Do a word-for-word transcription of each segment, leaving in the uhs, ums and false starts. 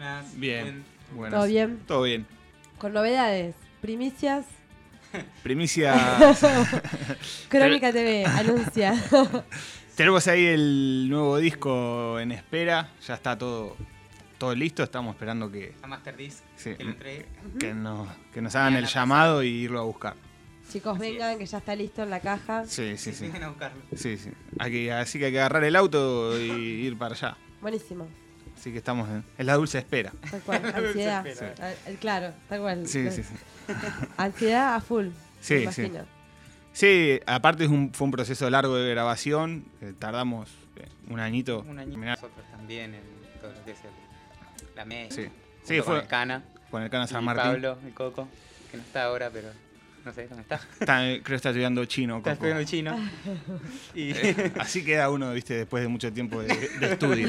Buenas. Bien. Buenas. ¿Todo bien? Todo bien. Con novedades, primicias. Primicias. Crónica T V, anuncia. Tenemos ahí el nuevo disco en espera. Ya está todo, todo listo. Estamos esperando que, A Master Disc, sí, que lo entregue. que, nos, que nos hagan Mañana el llamado y irlo a buscar. Chicos, Así vengan, es. que ya está listo en la caja. Sí, sí, sí. Vengan a buscarlo. sí, sí. Hay que- así que hay que agarrar el auto y ir para allá. Buenísimo. Así que estamos en, en la dulce espera. Tal cual, ansiedad. Desespera. Ah, el- Claro, tal cual. Sí, sí, sí. Ansiedad a full. Sí, me sí. imagino. Sí, aparte es un, fue un proceso largo de grabación. eh, tardamos eh, un añito. Un añito Mirá, nosotros también en todo lo que es el, la mesa. Sí. junto Sí, con fue el Cana. con el Cana San y Martín. Pablo, el Coco, que no está ahora, pero no sé dónde está. Está, creo que está estudiando chino. Está Coco. estudiando chino. Y Eh, así queda uno, viste, después de mucho tiempo de, de estudio.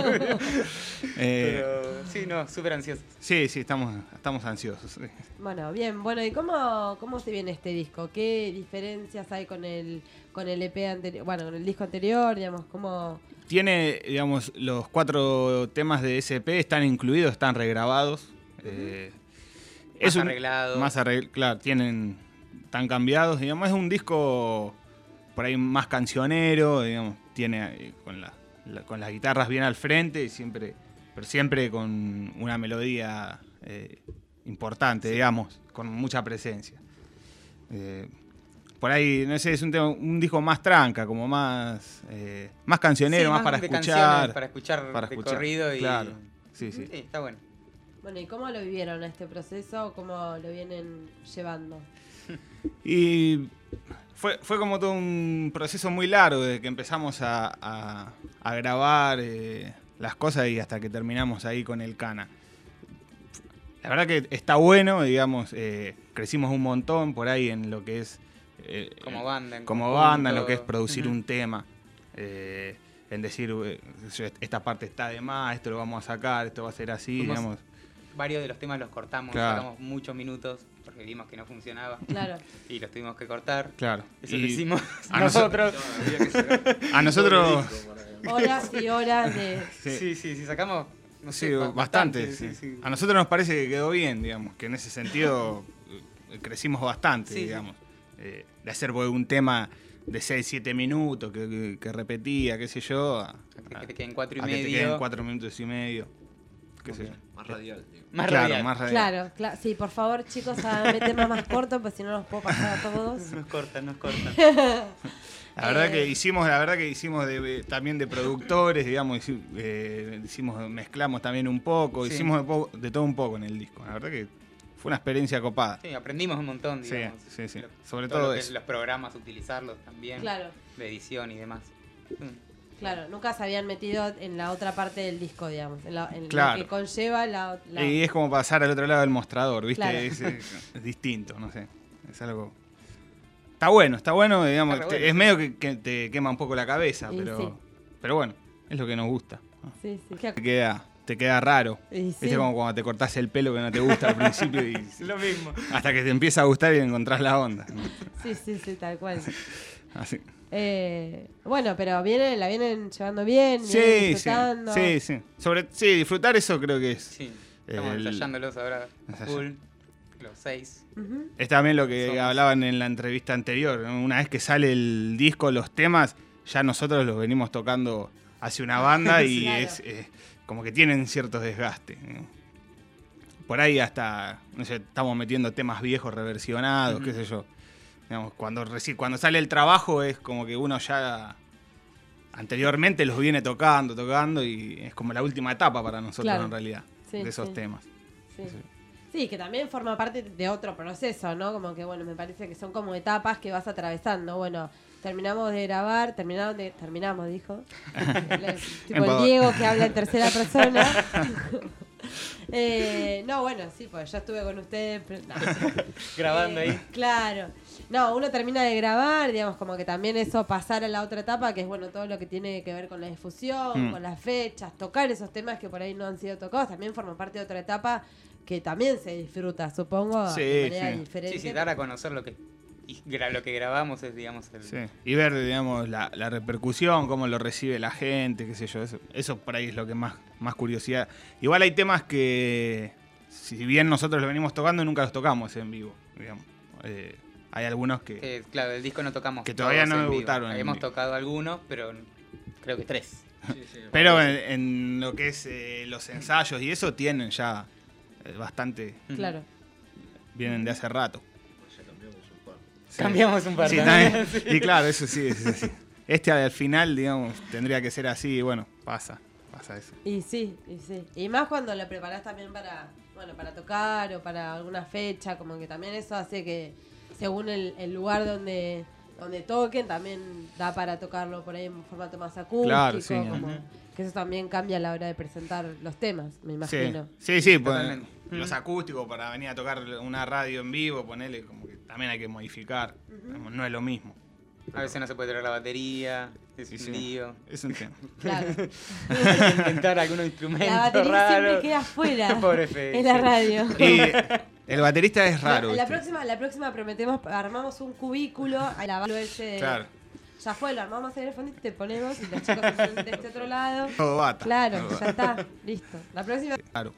Eh, pero sí, no, súper ansioso. sí, sí, estamos, estamos ansiosos. sí. Bueno, bien. Bueno, ¿y cómo, cómo se viene este disco? ¿Qué diferencias hay con el con el E P anterior? Bueno, con el disco anterior, digamos, ¿cómo...? Tiene, digamos, los cuatro temas de S P están incluidos, están regrabados. Eh, Más un- arreglado. Más arreglado, claro, tienen, están cambiados. Digamos, es un disco por ahí más cancionero, digamos, tiene eh, con, la, la- con las guitarras bien al frente, y siempre, pero siempre con una melodía eh, importante, digamos, con mucha presencia. Eh, por ahí, no sé, es un, tema, un disco más tranca, como más, eh, más cancionero, Sí, más, para de escuchar. canciones, para escuchar para de escuchar, corrido y... claro. Sí, sí. Sí, está bueno. Bueno, ¿y cómo lo vivieron este proceso? ¿Cómo lo vienen llevando? Y fue, fue como todo un proceso muy largo desde que empezamos a, a- a grabar eh, las cosas y hasta que terminamos ahí con el Cana. La verdad que está bueno, digamos, eh, crecimos un montón por ahí en lo que es... eh, Como banda. en como conjunto. banda, en lo que es producir Ujú. un tema. eh, en decir, eh, esta parte está de más, esto lo vamos a sacar, esto va a ser así, Fuimos- digamos. Varios de los temas los cortamos, Claro. sacamos muchos minutos porque vimos que no funcionaba Claro. y los tuvimos que cortar. Claro. Eso Y lo hicimos a nosotros. A nosotros... Horas y horas de... Sí. Sí, sí, sí, sacamos. No Sí, sé, ba- bastante. sí, sí. sí. A nosotros nos parece que quedó bien, digamos, que en ese sentido eh, crecimos bastante, Sí, sí. digamos. Eh, de hacer pues, un tema de seis, siete minutos que, que- que repetía, qué sé yo, a, Que, a- que te queden cuatro y a que te medio. queden cuatro minutos y medio. Qué sé yo. Más radial, digo. Más claro, radial. más radial. Claro, claro. Sí, por favor, chicos, háganme temas más cortos, pues si no los puedo pasar a todos. Nos cortan, nos cortan. La verdad Eh. que hicimos, la verdad que hicimos de- de- también de productores, digamos, hici- eh, hicimos, mezclamos también un poco, Sí. hicimos de, po- de todo un poco en el disco. La verdad que fue una experiencia copada. Sí, aprendimos un montón, Sí, digamos. sí, sí. Lo- Sobre todo, todo lo que es eso. los programas, utilizarlos también. Claro, De edición y demás. Mm. claro. Nunca se habían metido en la otra parte del disco, digamos. En, la, en Claro. lo que conlleva la... la- Y es como pasar al otro lado del mostrador, ¿viste? Claro. Es, es- es distinto, no sé. Es algo. Está bueno, está bueno, digamos. Está re te- bueno, es sí. medio que, que te quema un poco la cabeza, Y pero. sí. Pero bueno, es lo que nos gusta. ¿no? Sí, sí. Te queda, te queda raro. Y sí. Viste como cuando te cortás el pelo que no te gusta al principio y Lo mismo. hasta que te empieza a gustar y encontrás la onda. ¿no? Sí, sí, sí, tal cual. Así. Eh, bueno, pero viene, la vienen llevando bien, Sí, vienen sí, disfrutando. sí, sí. Sobre, sí, disfrutar eso creo que es. Sí, estamos El- ensayándolos ahora. Ensayando. Full. Los seis. Ujú. Es también lo que Somos- hablaban en la entrevista anterior. ¿no? Una vez que sale el disco, los temas, ya nosotros los venimos tocando hacia una banda y Claro. es eh, como que tienen ciertos desgastes. ¿no? Por ahí hasta, no sé, estamos metiendo temas viejos reversionados, Ujú. qué sé yo. Digamos, cuando, reci- cuando sale el trabajo es como que uno ya anteriormente los viene tocando, tocando y es como la última etapa para nosotros Claro. en realidad, Sí, de esos sí. temas. Sí. Sí. Sí, que también forma parte de otro proceso, ¿no? Como que, bueno, me parece que son como etapas que vas atravesando. Bueno, terminamos de grabar, terminamos de... Terminamos, dijo. El- el- tipo el Empa- Diego que habla en tercera persona. Eh, no, bueno, sí, pues ya estuve con ustedes. pero- no. Grabando Eh, ahí. Claro. No, uno termina de grabar, digamos, como que también eso pasar a la otra etapa, que es, bueno, todo lo que tiene que ver con la difusión, Mm. con las fechas, tocar esos temas que por ahí no han sido tocados, también forma parte de otra etapa que también se disfruta, supongo, Sí, de manera sí. diferente. Sí, sí, dar a conocer lo que y gra- lo que grabamos es, digamos, el... Sí. Y ver, digamos, la, la repercusión, cómo lo recibe la gente, qué sé yo. Eso, eso por ahí es lo que más, más curiosidad. Igual hay temas que, si bien nosotros los venimos tocando, nunca los tocamos en vivo, digamos. Eh, hay algunos que... que, claro, el disco no tocamos que todavía todos no en vivo. debutaron en Habíamos vivo. tocado algunos, pero creo que tres. Sí, sí, Pero en, en lo que es eh, los ensayos y eso tienen ya eh, bastante... Claro. Vienen de hace rato. ya cambiamos un par. Sí. Cambiamos un par Sí, también. también. Y claro, eso sí, es así. Este al final, digamos, tendría que ser así y bueno, pasa, pasa eso. Y sí, y sí. Y más cuando lo preparás también para, bueno, para tocar o para alguna fecha, como que también eso hace que según el, el lugar donde, donde toquen, también da para tocarlo por ahí en formato más acústico. Claro, sí. como Ujú. que eso también cambia a la hora de presentar los temas, me Sí, imagino. sí, sí, pues, Totalmente. los acústicos para venir a tocar una radio en vivo, ponerle como que también hay que modificar, digamos, no es lo mismo. A veces no se puede traer la batería, es Sí, un sí. lío. Es un tema. Claro. Intentar algún instrumento La batería raro. siempre queda afuera Pobre Fede, en la sí. radio. Y el baterista es raro. La, la ¿viste? próxima, la próxima prometemos, armamos un cubículo a la ese de- Claro, Ya fue, lo armamos en el fondo y te ponemos y los chicos están de este otro lado. todo bata. Claro, todo ya bata. está, listo. La próxima. Claro.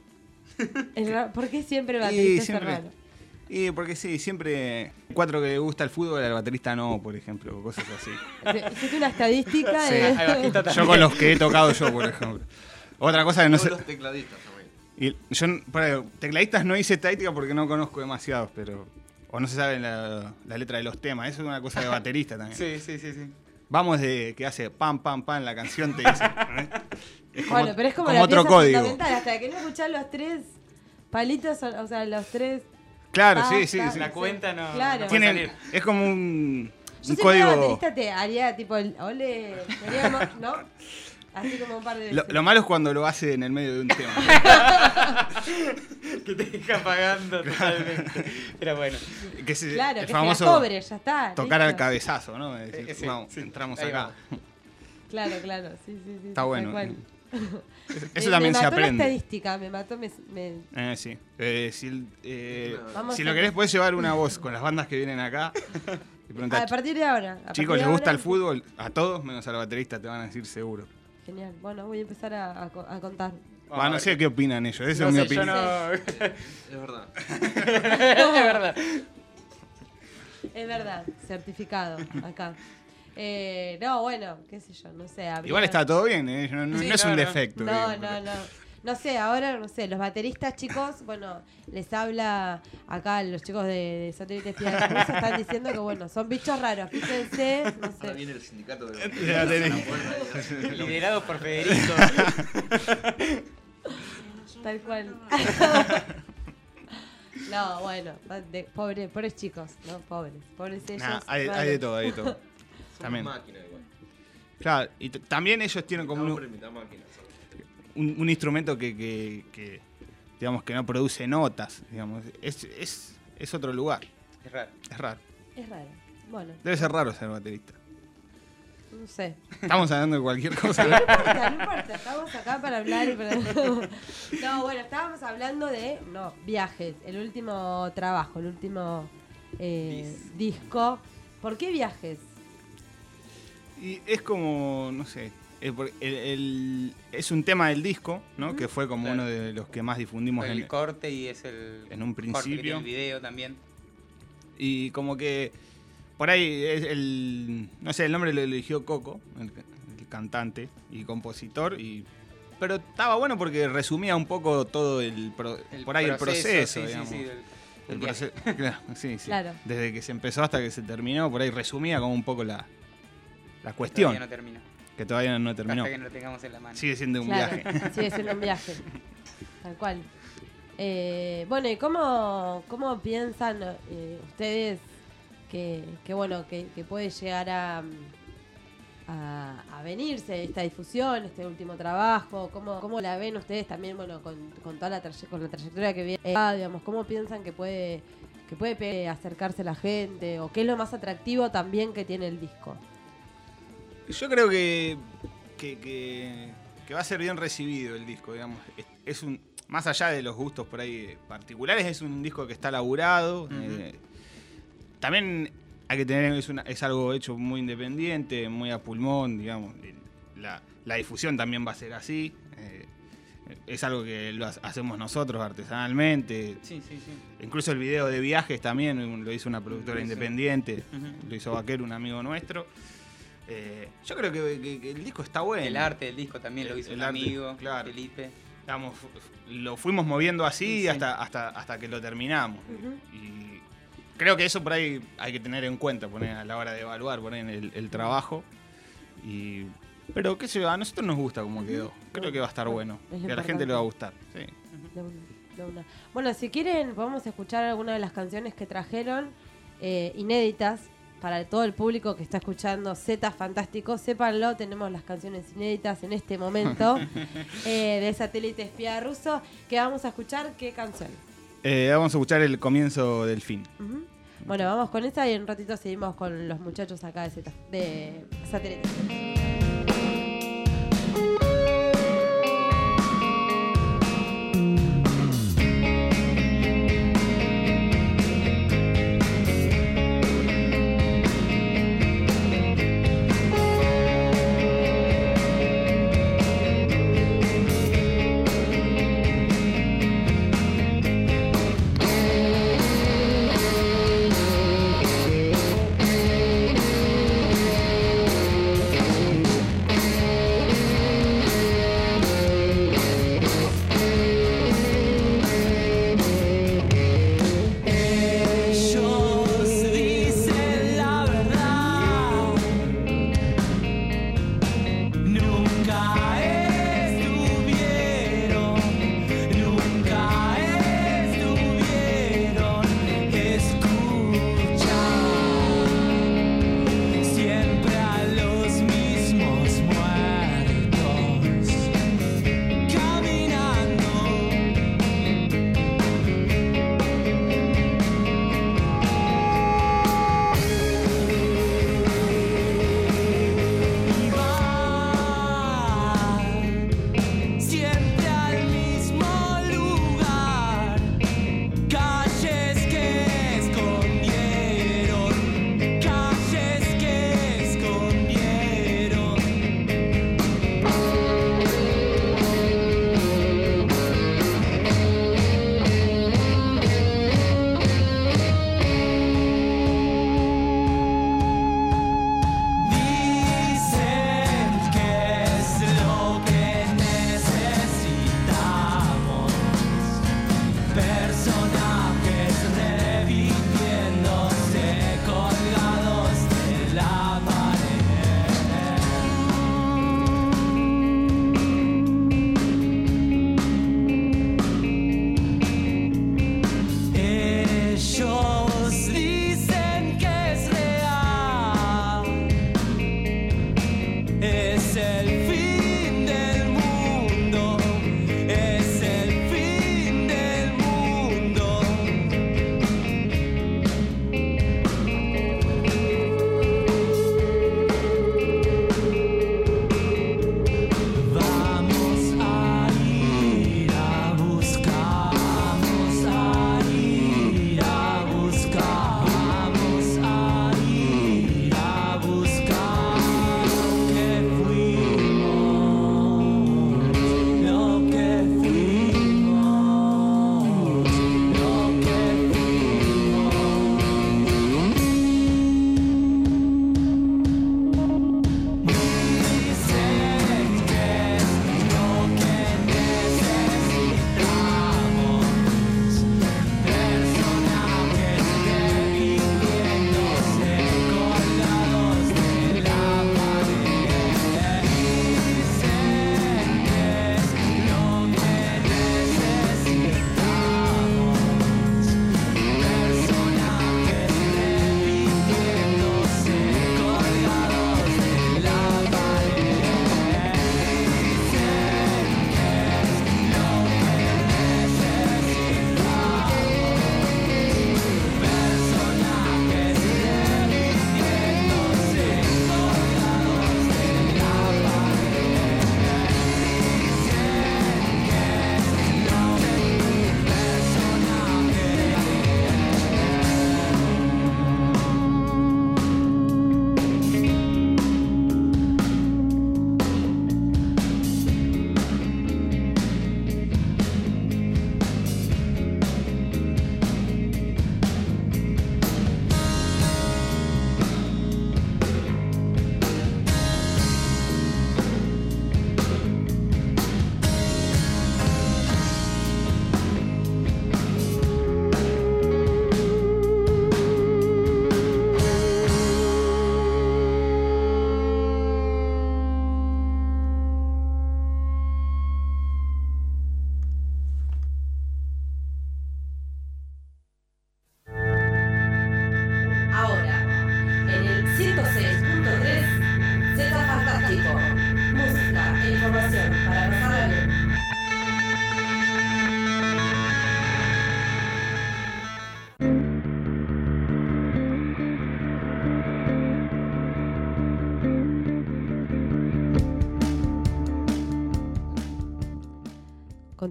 es ra- ¿Por qué siempre el Y baterista es siempre- raro? Y porque sí, siempre cuatro que le gusta el fútbol, al baterista no, por ejemplo, o cosas así. Hiciste una estadística Sí. de. Hay bajista Yo también. con los que he tocado yo, por ejemplo. Otra cosa que no Todos sé. los tecladistas también. Y yo, por ahí, tecladistas no hice estadística porque no conozco demasiados, pero. O no se sabe la, la letra de los temas. Eso es una cosa de baterista también. Sí, sí, sí, sí. Vamos de que hace pam, pam, pam, la canción te dice. ¿eh? Es como, Bueno, pero es como, como la otro pieza código. fundamental. Hasta que no escuchás los tres palitos, o sea, los tres. Claro, Ah, sí, sí, claro. sí. La cuenta no, Claro. no puede Tienen- salir. es como un, Yo un si fuera código. baterista te haría tipo el. Ole, seríamos, ¿no? Así como un par de Lo, veces. lo malo es cuando lo hace en el medio de un tema. Que te deja pagando totalmente. Pero bueno. Que es Claro, el que famoso se la cobre, ya está. tocar al listo. cabezazo, ¿no? Es decir, Eh, sí, vamos, sí, entramos ahí acá. Claro, claro, sí, sí, sí. Está tal bueno. cual. Eso Eh, también me se mató la aprende. estadística, me mató, me, me- Eh, sí. Eh, si el- eh, Vamos si a- lo querés, podés llevar una voz con las bandas que vienen acá. Y preguntar, a partir de ahora. a chicos, partir ¿les de gusta ahora- el fútbol? A todos, menos al baterista, te van a decir seguro. Genial. Bueno, voy a empezar a, a co- a contar. Vamos Va, a no ver sé qué opinan ellos, esa No es mi sé, yo opinión. no. Es verdad. Es verdad. Es verdad, certificado acá. Eh, no, bueno, qué sé yo, no sé. habría- Igual está todo bien, ¿eh? no, no- Sí, no es no, un no. defecto. No, digo, no, pero- no. No sé, ahora, no sé, los bateristas, chicos, bueno, les habla acá los chicos de, de Satélites Piedras están diciendo que, bueno, son bichos raros, fíjense, no Ahora sé. viene el sindicato de De batería. Liderado por Federico. Tal cual. No, bueno, de, pobre, pobres chicos, ¿no? Pobres, pobres ellos. Nah, hay, bueno. hay de todo, hay de todo. Somos También. máquinas igual. Claro, y t- también ellos tienen como Mitad un, hombre, mitad máquina. somos. un- un instrumento que, que- que, digamos, que no produce notas, digamos. Es, es, es otro lugar, Es raro. es raro. Es raro. Bueno, Debe ser raro ser baterista. no sé. Estamos hablando de cualquier cosa. No importa, no importa, estamos acá para hablar y para... No, bueno, estábamos hablando de, no, viajes, el último trabajo, el último eh, disco. ¿Por qué viajes? Y es como, no sé, el- el- el- es un tema del disco, ¿no? Que fue como Claro. uno de los que más difundimos El en, corte y es el. en un corte que principio. tiene el video también. Y como que por ahí es el, no sé, el nombre lo eligió Coco, el, el cantante y compositor, y pero estaba bueno porque resumía un poco todo el, pro- El por ahí el proceso, sí, sí, digamos. sí, del- El del viaje. proce- claro, sí, sí. Claro. Desde que se empezó hasta que se terminó, por ahí resumía como un poco la, la cuestión, Todavía no terminó. que todavía no terminó. Hasta que no lo tengamos en la mano. Sigue siendo un Claro, viaje. sigue siendo un viaje. Tal cual. Eh, bueno, ¿y cómo, cómo piensan eh, ustedes que, que bueno, que, que puede llegar a, a, a venirse esta difusión, este último trabajo? ¿Cómo, cómo la ven ustedes también, bueno, con, con toda la, traye- con la trayectoria que viene? Ah, digamos, ¿cómo piensan que puede, que puede pe- acercarse la gente? ¿O qué es lo más atractivo también que tiene el disco? Yo creo que, que, que- que va a ser bien recibido el disco, digamos. Es, es un, más allá de los gustos por ahí particulares, es un disco que está laburado. Ujú. eh, también hay que tener, es, una, es algo hecho muy independiente, muy a pulmón, digamos. La, la difusión también va a ser así. Eh, es algo que lo hacemos nosotros artesanalmente. Sí, sí, sí. Incluso el video de viajes también lo hizo una productora Eso. independiente, Ujú. lo hizo Vaquero, un amigo nuestro. Eh, yo creo que, que- que el disco está bueno. El arte del disco también lo El- hizo el un arte, amigo, claro. Felipe. Digamos, fu- lo fuimos moviendo así Sí, sí. Hasta, hasta, hasta que lo terminamos. Ujú. Y creo que eso por ahí hay que tener en cuenta poner a la hora de evaluar por ahí el, el trabajo. Y, pero qué sé yo, a nosotros nos gusta como quedó. Creo que va a estar bueno. Es lo Que a la gente le va a gustar. Sí. De una, de una. Bueno, si quieren, podemos escuchar alguna de las canciones que trajeron, eh, inéditas, para todo el público que está escuchando Z Fantástico. Sépanlo, tenemos las canciones inéditas en este momento eh, de Satélite Espía Ruso. Que vamos a escuchar, ¿qué canción? Eh, vamos a escuchar el comienzo del fin. Ujú. Bueno, vamos con esa y en un ratito seguimos con los muchachos acá de, Z, de Satélite. Thank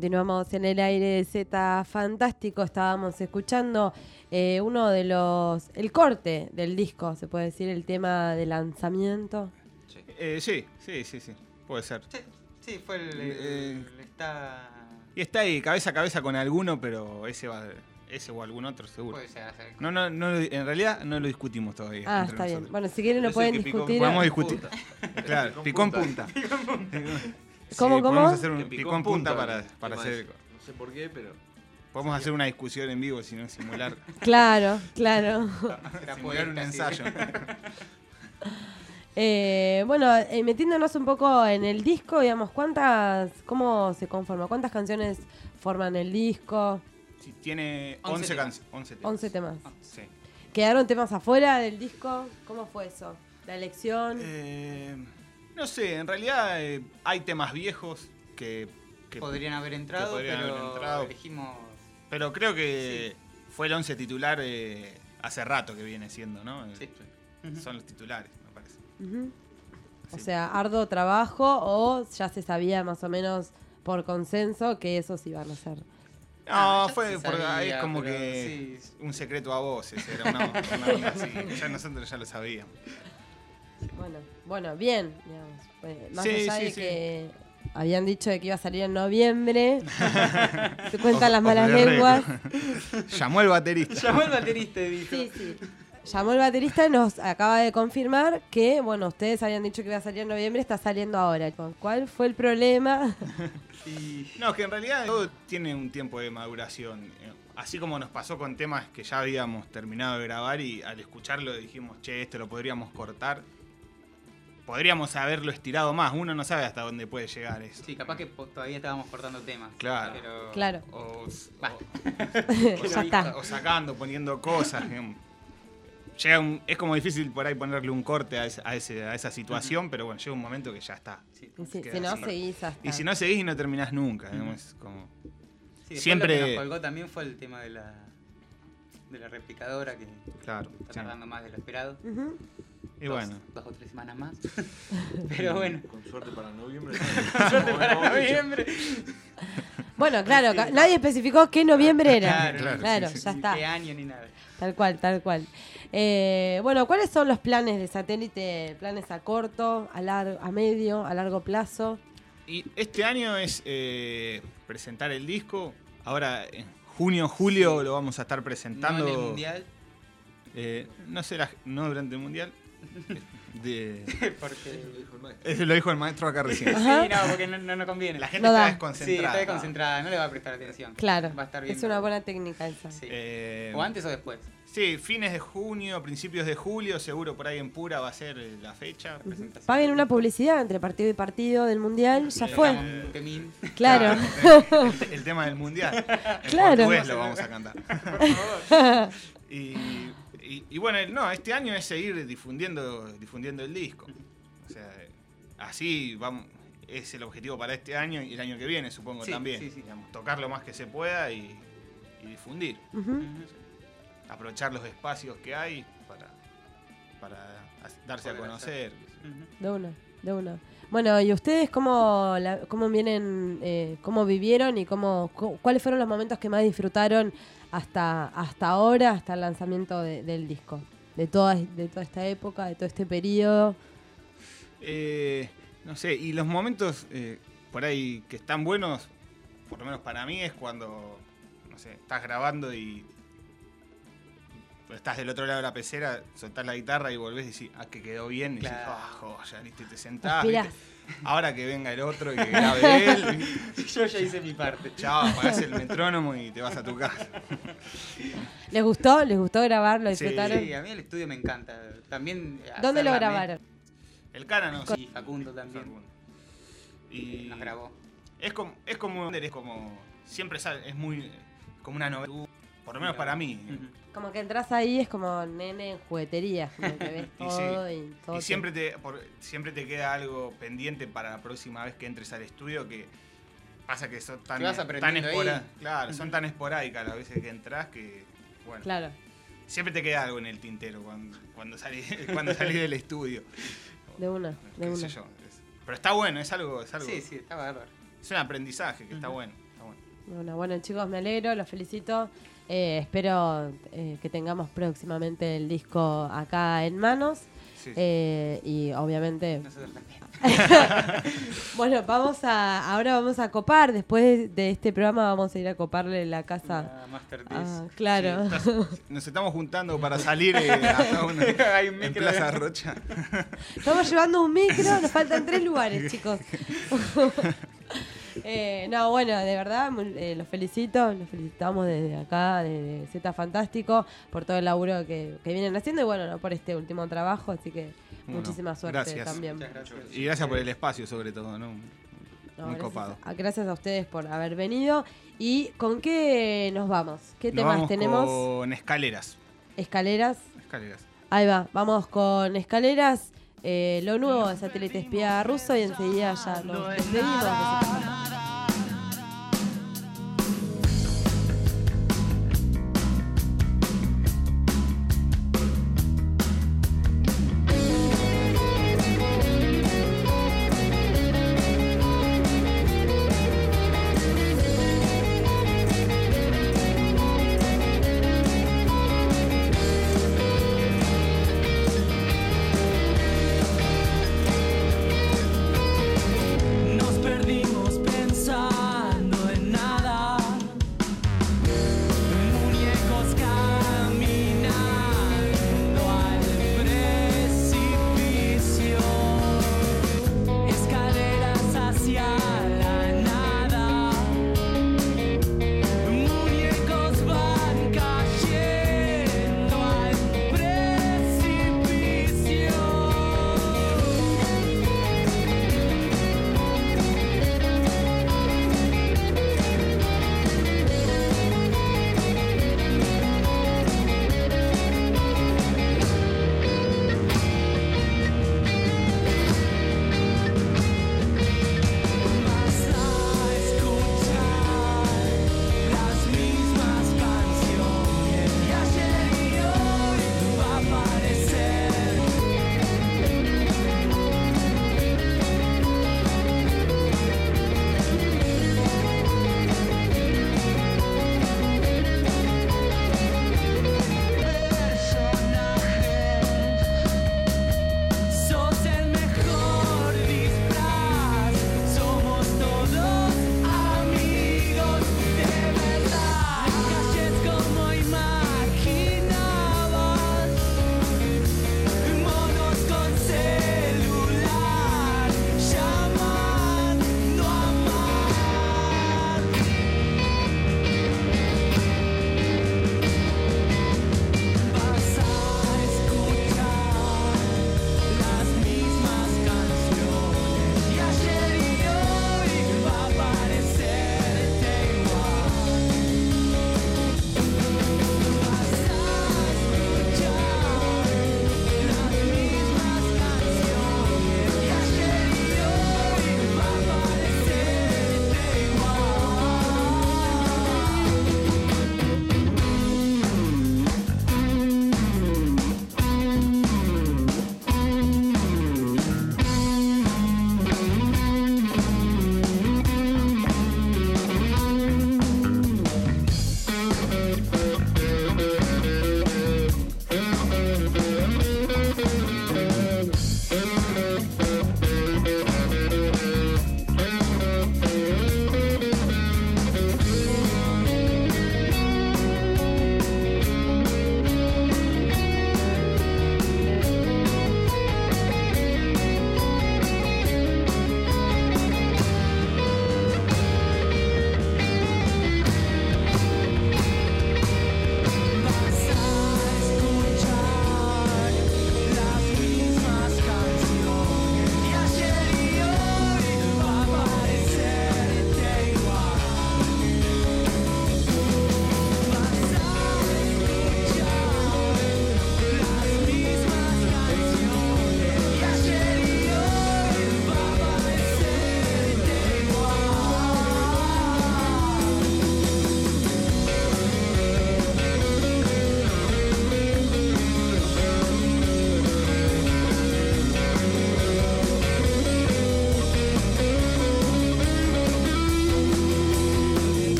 Continuamos en el aire de Z Fantástico. Estábamos escuchando eh, uno de los... El corte del disco, se puede decir, el tema de lanzamiento. Sí. Eh, sí, sí, sí, sí, puede ser. Sí, sí, fue el, el- Eh, el- está... Y está ahí cabeza a cabeza con alguno, pero ese va, ese o algún otro seguro. Puede ser, hacer- No, no, no, lo- en realidad no lo discutimos todavía. Ah, entre está bien. nosotros. Bueno, si quieren lo Ese pueden que picó- discutir. Podemos discutir. Punta. Claro, picó en punta. ¿Cómo, Sí, cómo? Podemos hacer un Que picó en punta para, ¿Qué para más? hacer. No sé por qué, pero. Podemos hacer una discusión en vivo, si no simular, Claro, claro. Era simular un poeta, sí. ensayo. Eh, bueno, eh, metiéndonos un poco en el disco, digamos, ¿cuántas, cómo se conforma? ¿Cuántas canciones forman el disco? Sí, tiene once once temas. canciones. once temas. once temas. Sí. ¿Quedaron temas afuera del disco? ¿Cómo fue eso? ¿La elección? Eh, no sé, en realidad eh, hay temas viejos que, que- Podrían haber entrado, podrían pero haber entrado. elegimos... pero creo que fue el once titular eh, hace rato que viene siendo, ¿no? Sí. Eh, Son los titulares, me parece. Ujú. O Sí. sea, arduo trabajo o ya se sabía más o menos por consenso que esos iban a ser. No, Ah, ya fue se porque sabía, es como pero que sí. un secreto a voces, era una, una onda así. Ya nosotros ya lo sabíamos. Bueno, bueno, bien, digamos. Eh, más Sí, allá sí, de sí. que habían dicho de que iba a salir en noviembre, se cuentan las Off- malas off the lenguas. record. Llamó el baterista. Llamó el baterista y dijo... Sí, sí. Llamó el baterista y nos acaba de confirmar que, bueno, ustedes habían dicho que iba a salir en noviembre, está saliendo ahora. ¿Cuál fue el problema? Y... No, que en realidad todo tiene un tiempo de maduración. Eh, Así como nos pasó con temas que ya habíamos terminado de grabar y al escucharlo dijimos, che, esto lo podríamos cortar. Podríamos haberlo estirado más. Uno no sabe hasta dónde puede llegar eso. Sí, capaz que po- todavía estábamos cortando temas. Claro. Pero... Claro. O, Va. o- Ya está. o sacando, poniendo cosas. digamos. Llega un- es como difícil por ahí ponerle un corte a, ese- a, ese- a esa situación, pero bueno, llega un momento que ya está. Sí. Y si, Queda si no, así. seguís hasta... Y si no seguís y no terminás nunca. digamos, es como... Sí, después Siempre- lo que nos colgó también fue el tema de la, de la replicadora que Claro. está sí. tardando más de lo esperado. Ujú. Y dos, bueno. dos o tres semanas más. Pero bueno. Con suerte para noviembre. Suerte para noviembre. Bueno, claro, ca- nadie especificó qué noviembre era. Claro, Claro, Claro, sí, sí. ya Ni está. qué año ni nada. Tal cual, tal cual. Eh, bueno, ¿cuáles son los planes de satélite? ¿Planes a corto, a largo, a medio, a largo plazo? Y este año es eh, presentar el disco. Ahora en junio, julio lo vamos a estar presentando. No en el mundial, Eh, no sé, la- no durante el mundial. De, porque... Lo dijo el maestro. eso lo dijo el maestro acá recién. Ajá. Sí, no, porque no, no nos conviene. La gente No está da. Sí, desconcentrada. está desconcentrada, no le va a prestar atención. Claro, Va a estar es viendo. una buena técnica esa. Sí. Eh, O antes o después. sí, fines de junio, principios de julio, seguro por ahí en Pura va a ser eh, la fecha. Presentación. Paguen una publicidad entre partido y partido del mundial, ya Sí, fue. Sacamos un temín. Claro. El, el tema del mundial. En Claro. portugués lo vamos a cantar. Y, y- y bueno, no, este año es seguir difundiendo, difundiendo el disco. O sea, así vamos, es el objetivo para este año y el año que viene, supongo Sí, también. sí, sí. Digamos, tocar lo más que se pueda y, y difundir. Ujú. Ujú. Aprovechar los espacios que hay para, para as- darse a Poder conocer. Ujú. De una, de una. Bueno, ¿y ustedes cómo, la- cómo vienen, eh, cómo vivieron y cómo, cu- cuáles fueron los momentos que más disfrutaron hasta, hasta ahora, hasta el lanzamiento de- del disco? De toda, de toda esta época, de todo este periodo. Eh, no sé, y los momentos eh, por ahí que están buenos, por lo menos para mí, es cuando, no sé, estás grabando y estás del otro lado de la pecera, soltás la guitarra y volvés y decís, ah, que quedó bien, y Claro. decís, ah, joya, ¿viste? Y te sentás, Respirás. ¿viste? Ahora que venga el otro y que grabe él, Yo ya hice mi parte. chao, apagás el metrónomo y te vas a tu casa. ¿Les gustó? ¿Les gustó grabar? ¿Lo Sí. disfrutaron? Sí, a mí el estudio me encanta. También. ¿Dónde hacer lo la grabaron? El cara no, Y Facundo también. Y Nos grabó. Es como, es como, es como, siempre sale, es muy, como una novela, por lo menos para mí. Ujú. Como que entras ahí, es como nene en juguetería, como que ves Y sí, todo y todo. Y te- siempre te, por- siempre te queda algo pendiente para la próxima vez que entres al estudio, que pasa que son tan, Que vas tan aprendiendo ahí. espora- claro, son tan esporádicas las veces que entras que, bueno, Claro. siempre te queda algo en el tintero cuando, cuando salís cuando salís del estudio. De una, de Qué una. sé yo, es- pero está bueno, es algo, es algo, Sí, sí, está bárbaro. es un aprendizaje que está Ujú. bueno, está bueno. Bueno, bueno, chicos, me alegro, los felicito. Eh, espero eh, que tengamos próximamente el disco acá en manos. Sí. Eh, y obviamente... Nosotros también. Bueno, vamos a ahora vamos a copar. Después de este programa vamos a ir a coparle la casa. Una Masterpiece. Ah, claro. Sí, estás- nos estamos juntando para salir eh, acá una- Hay un en micro Plaza de- Rocha. Estamos llevando un micro, nos faltan tres lugares, chicos. Eh, no, bueno, de verdad, mu- eh, los felicito, los felicitamos desde acá, desde Z Fantástico, por todo el laburo que, que vienen haciendo y bueno, no por este último trabajo, así que Bueno, muchísima suerte gracias. también. Muchas gracias. Y gracias por el espacio, sobre todo, ¿no? No, Muy gracias, copado. a, gracias a ustedes por haber venido. ¿Y con qué nos vamos? ¿Qué Nos temas vamos tenemos? con escaleras. Escaleras. Escaleras. Ahí va, vamos con Escaleras, eh, lo nuevo de Satélite Espía Ruso y enseguida ya nos despedimos.